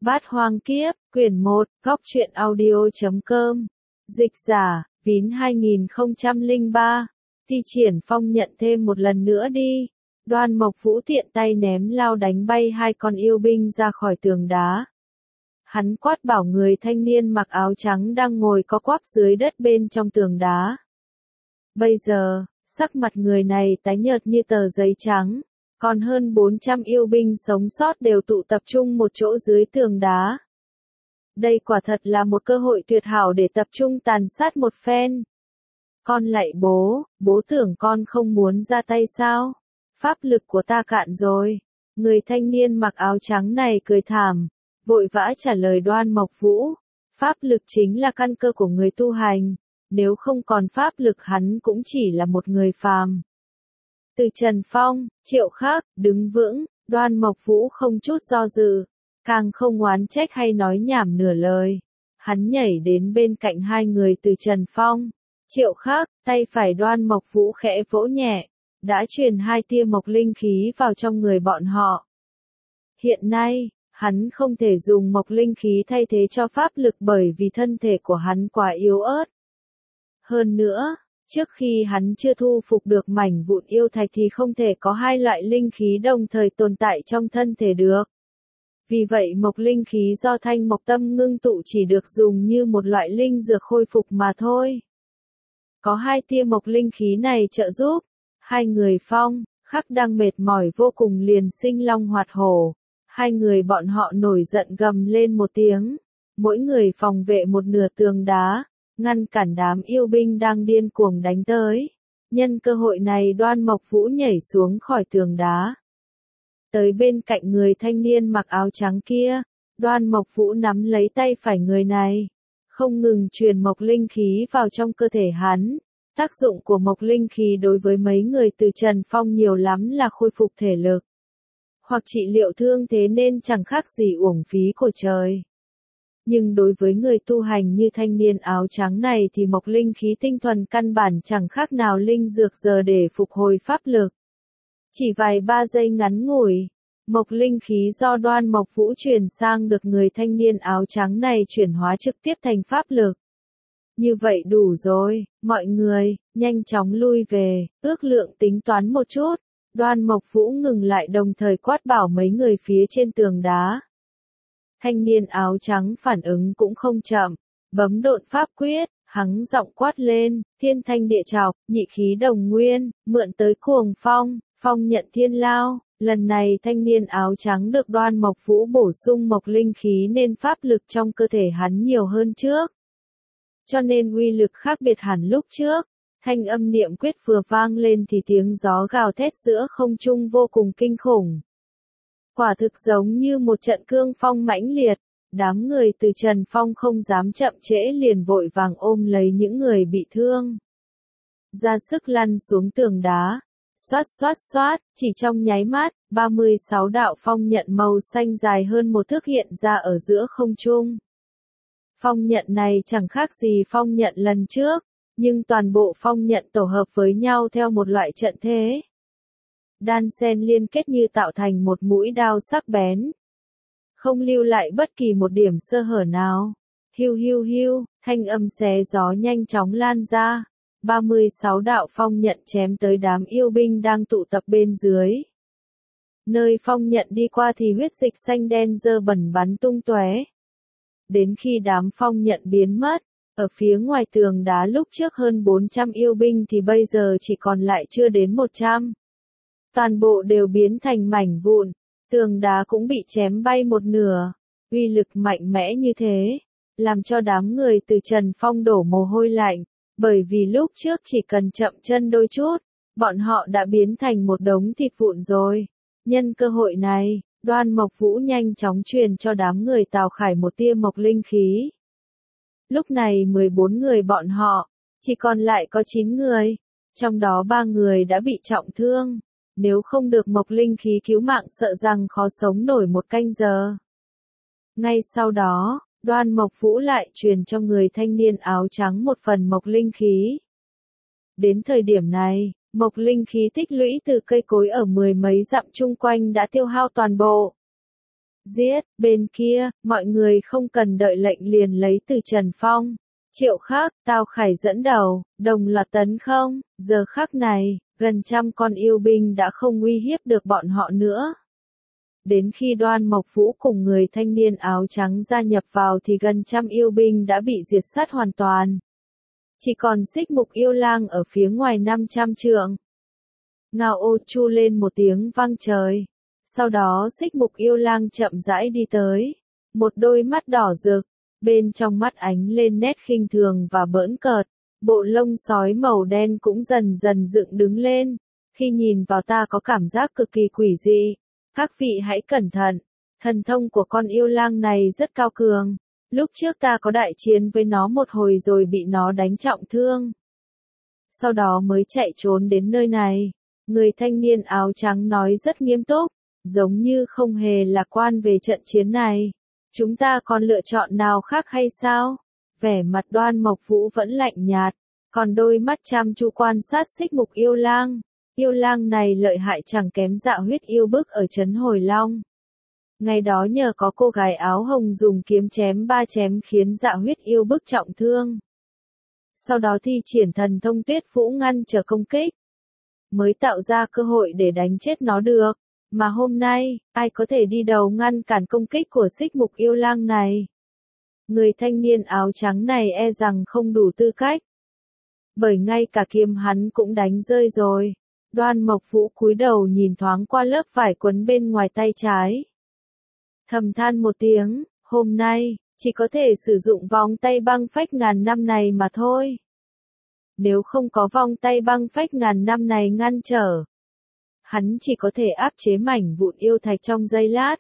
Bát Hoang Kiếp, quyển 1, góc truyện audio.com. Dịch giả, Vín 2003. Thi Triển Phong nhận thêm một lần nữa đi. Đoan Mộc Vũ tiện tay ném lao đánh bay hai con yêu binh ra khỏi tường đá. Hắn quát bảo người thanh niên mặc áo trắng đang ngồi co quắp dưới đất bên trong tường đá. Bây giờ, sắc mặt người này tái nhợt như tờ giấy trắng. Còn hơn 400 yêu binh sống sót đều tụ tập trung một chỗ dưới tường đá. Đây quả thật là một cơ hội tuyệt hảo để tập trung tàn sát một phen. Con lạy bố, bố tưởng con không muốn ra tay sao? Pháp lực của ta cạn rồi. Người thanh niên mặc áo trắng này cười thảm, vội vã trả lời Đoan Mộc Vũ. Pháp lực chính là căn cơ của người tu hành, nếu không còn pháp lực hắn cũng chỉ là một người phàm. Từ Trần Phong, Triệu Khắc, đứng vững, Đoan Mộc Vũ không chút do dự, càng không oán trách hay nói nhảm nửa lời. Hắn nhảy đến bên cạnh hai người Từ Trần Phong, Triệu Khắc, tay phải Đoan Mộc Vũ khẽ vỗ nhẹ, đã truyền hai tia mộc linh khí vào trong người bọn họ. Hiện nay, hắn không thể dùng mộc linh khí thay thế cho pháp lực bởi vì thân thể của hắn quá yếu ớt. Hơn nữa, trước khi hắn chưa thu phục được mảnh vụn yêu thạch thì không thể có hai loại linh khí đồng thời tồn tại trong thân thể được. Vì vậy mộc linh khí do thanh mộc tâm ngưng tụ chỉ được dùng như một loại linh dược khôi phục mà thôi. Có hai tia mộc linh khí này trợ giúp, hai người Phong, Khắc đang mệt mỏi vô cùng liền sinh long hoạt hổ. Hai người bọn họ nổi giận gầm lên một tiếng, mỗi người phòng vệ một nửa tường đá, ngăn cản đám yêu binh đang điên cuồng đánh tới. Nhân cơ hội này Đoan Mộc Vũ nhảy xuống khỏi tường đá. Tới bên cạnh người thanh niên mặc áo trắng kia, Đoan Mộc Vũ nắm lấy tay phải người này, không ngừng truyền mộc linh khí vào trong cơ thể hắn. Tác dụng của mộc linh khí đối với mấy người Từ Trần Phong nhiều lắm là khôi phục thể lực, hoặc trị liệu thương thế nên chẳng khác gì uổng phí của trời. Nhưng đối với người tu hành như thanh niên áo trắng này thì mộc linh khí tinh thuần căn bản chẳng khác nào linh dược giờ để phục hồi pháp lực. Chỉ vài 3 giây ngắn ngủi, mộc linh khí do Đoan Mộc Vũ truyền sang được người thanh niên áo trắng này chuyển hóa trực tiếp thành pháp lực. Như vậy đủ rồi, mọi người, nhanh chóng lui về, ước lượng tính toán một chút. Đoan Mộc Vũ ngừng lại đồng thời quát bảo mấy người phía trên tường đá. Thanh niên áo trắng phản ứng cũng không chậm, bấm độn pháp quyết, hắng giọng quát lên, thiên thanh địa trọc, nhị khí đồng nguyên, mượn tới cuồng phong, phong nhận thiên lao. Lần này thanh niên áo trắng được Đoan Mộc Vũ bổ sung mộc linh khí nên pháp lực trong cơ thể hắn nhiều hơn trước. Cho nên uy lực khác biệt hẳn lúc trước. Thanh âm niệm quyết vừa vang lên thì tiếng gió gào thét giữa không trung vô cùng kinh khủng. Quả thực giống như một trận cương phong mãnh liệt, đám người Từ Trần Phong không dám chậm trễ liền vội vàng ôm lấy những người bị thương. Ra sức lăn xuống tường đá, xoát xoát xoát, chỉ trong nháy mắt, 36 đạo phong nhận màu xanh dài hơn một thước hiện ra ở giữa không trung. Phong nhận này chẳng khác gì phong nhận lần trước, nhưng toàn bộ phong nhận tổ hợp với nhau theo một loại trận thế. Đan xen liên kết như tạo thành một mũi đao sắc bén. Không lưu lại bất kỳ một điểm sơ hở nào. Hiu hiu hiu, thanh âm xé gió nhanh chóng lan ra. 36 đạo phong nhận chém tới đám yêu binh đang tụ tập bên dưới. Nơi phong nhận đi qua thì huyết dịch xanh đen dơ bẩn bắn tung tóe. Đến khi đám phong nhận biến mất, ở phía ngoài tường đá lúc trước hơn 400 yêu binh thì bây giờ chỉ còn lại chưa đến 100. Toàn bộ đều biến thành mảnh vụn, tường đá cũng bị chém bay một nửa. Uy lực mạnh mẽ như thế, làm cho đám người Từ Trần Phong đổ mồ hôi lạnh, bởi vì lúc trước chỉ cần chậm chân đôi chút, bọn họ đã biến thành một đống thịt vụn rồi. Nhân cơ hội này, Đoan Mộc Vũ nhanh chóng truyền cho đám người Tào Khải một tia mộc linh khí. Lúc này 14 người bọn họ, chỉ còn lại có 9 người, trong đó 3 người đã bị trọng thương, nếu không được mộc linh khí cứu mạng sợ rằng khó sống nổi một canh giờ. Ngay sau đó, Đoan Mộc Vũ lại truyền cho người thanh niên áo trắng một phần mộc linh khí. Đến thời điểm này, mộc linh khí tích lũy từ cây cối ở 10 mấy dặm chung quanh đã tiêu hao toàn bộ. Giết, bên kia, mọi người không cần đợi lệnh liền lấy từ Trần Phong. Triệu Khắc, Tào Khải dẫn đầu, đồng loạt tấn công, giờ khắc này, gần trăm con yêu binh đã không uy hiếp được bọn họ nữa. Đến khi Đoan Mộc Vũ cùng người thanh niên áo trắng gia nhập vào thì gần trăm yêu binh đã bị diệt sát hoàn toàn. Chỉ còn Xích Mục Yêu Lang ở phía ngoài 500 trượng. Ngao ô chu lên một tiếng vang trời. Sau đó Xích Mục Yêu Lang chậm rãi đi tới. Một đôi mắt đỏ rực, bên trong mắt ánh lên nét khinh thường và bỡn cợt. Bộ lông sói màu đen cũng dần dần dựng đứng lên. Khi nhìn vào ta có cảm giác cực kỳ quỷ dị. Các vị hãy cẩn thận, thần thông của con yêu lang này rất cao cường. Lúc trước ta có đại chiến với nó một hồi rồi bị nó đánh trọng thương. Sau đó mới chạy trốn đến nơi này. Người thanh niên áo trắng nói rất nghiêm túc, giống như không hề lạc quan về trận chiến này. Chúng ta còn lựa chọn nào khác hay sao? Vẻ mặt Đoan Mộc Vũ vẫn lạnh nhạt, còn đôi mắt chăm chú quan sát Xích Mục Yêu Lang. Yêu lang này lợi hại chẳng kém Dạ Huyết Yêu Bức ở trấn Hồi Long. Ngày đó nhờ có cô gái áo hồng dùng kiếm chém 3 chém khiến Dạ Huyết Yêu Bức trọng thương. Sau đó thi triển thần thông Tuyết Vũ ngăn trở công kích, mới tạo ra cơ hội để đánh chết nó được. Mà hôm nay, ai có thể đi đầu ngăn cản công kích của Xích Mục Yêu Lang này? Người thanh niên áo trắng này e rằng không đủ tư cách. Bởi ngay cả kiếm hắn cũng đánh rơi rồi. Đoan Mộc Vũ cúi đầu nhìn thoáng qua lớp vải quấn bên ngoài tay trái. Thầm than một tiếng, hôm nay, chỉ có thể sử dụng vòng tay băng phách ngàn năm này mà thôi. Nếu không có vòng tay băng phách ngàn năm này ngăn trở, hắn chỉ có thể áp chế mảnh vụn yêu thạch trong giây lát.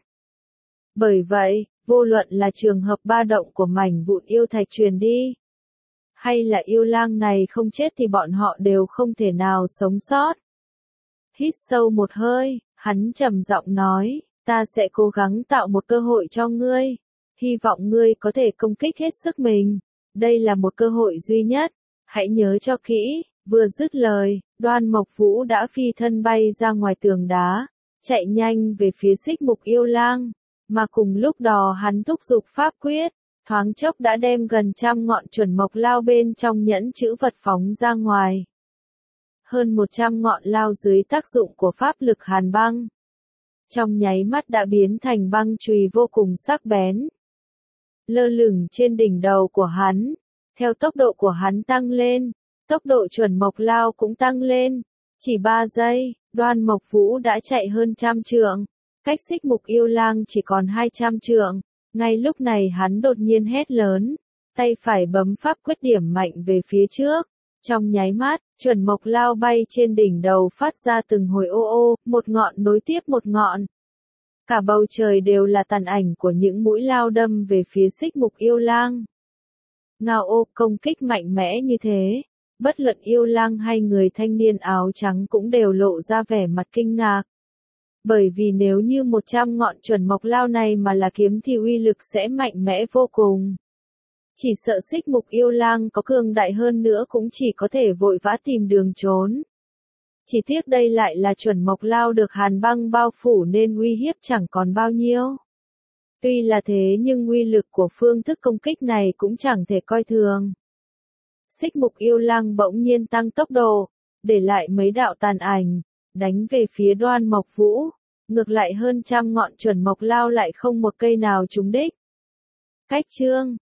Bởi vậy, vô luận là trường hợp ba động của mảnh vụn yêu thạch truyền đi, hay là yêu lang này không chết thì bọn họ đều không thể nào sống sót. Hít sâu một hơi, hắn trầm giọng nói, ta sẽ cố gắng tạo một cơ hội cho ngươi. Hy vọng ngươi có thể công kích hết sức mình. Đây là một cơ hội duy nhất. Hãy nhớ cho kỹ. Vừa dứt lời, Đoan Mộc Vũ đã phi thân bay ra ngoài tường đá, chạy nhanh về phía Xích Mục Yêu Lang. Mà cùng lúc đó hắn thúc giục pháp quyết, thoáng chốc đã đem gần trăm ngọn chuẩn mộc lao bên trong nhẫn chữ vật phóng ra ngoài. Hơn 100 ngọn lao dưới tác dụng của pháp lực hàn băng. Trong nháy mắt đã biến thành băng chùy vô cùng sắc bén. Lơ lửng trên đỉnh đầu của hắn. Theo tốc độ của hắn tăng lên, tốc độ chuẩn mộc lao cũng tăng lên. Chỉ 3 giây, Đoan Mộc Vũ đã chạy hơn 100 trượng. Cách Xích Mục Yêu Lang chỉ còn 200 trượng. Ngay lúc này hắn đột nhiên hét lớn. Tay phải bấm pháp quyết điểm mạnh về phía trước. Trong nháy mắt, chuẩn mộc lao bay trên đỉnh đầu phát ra từng hồi ô ô, một ngọn nối tiếp một ngọn. Cả bầu trời đều là tàn ảnh của những mũi lao đâm về phía Xích Mục Yêu Lang. Ngao ô công kích mạnh mẽ như thế, bất luận yêu lang hay người thanh niên áo trắng cũng đều lộ ra vẻ mặt kinh ngạc. Bởi vì nếu như 100 ngọn chuẩn mộc lao này mà là kiếm thì uy lực sẽ mạnh mẽ vô cùng. Chỉ sợ Xích Mục Yêu Lang có cường đại hơn nữa cũng chỉ có thể vội vã tìm đường trốn. Chỉ tiếc đây lại là chuẩn mộc lao được hàn băng bao phủ nên uy hiếp chẳng còn bao nhiêu. Tuy là thế nhưng uy lực của phương thức công kích này cũng chẳng thể coi thường. Xích Mục Yêu Lang bỗng nhiên tăng tốc độ, để lại mấy đạo tàn ảnh, đánh về phía Đoan Mộc Vũ. Ngược lại hơn 100 ngọn chuẩn mộc lao lại không một cây nào trúng đích. Cách chương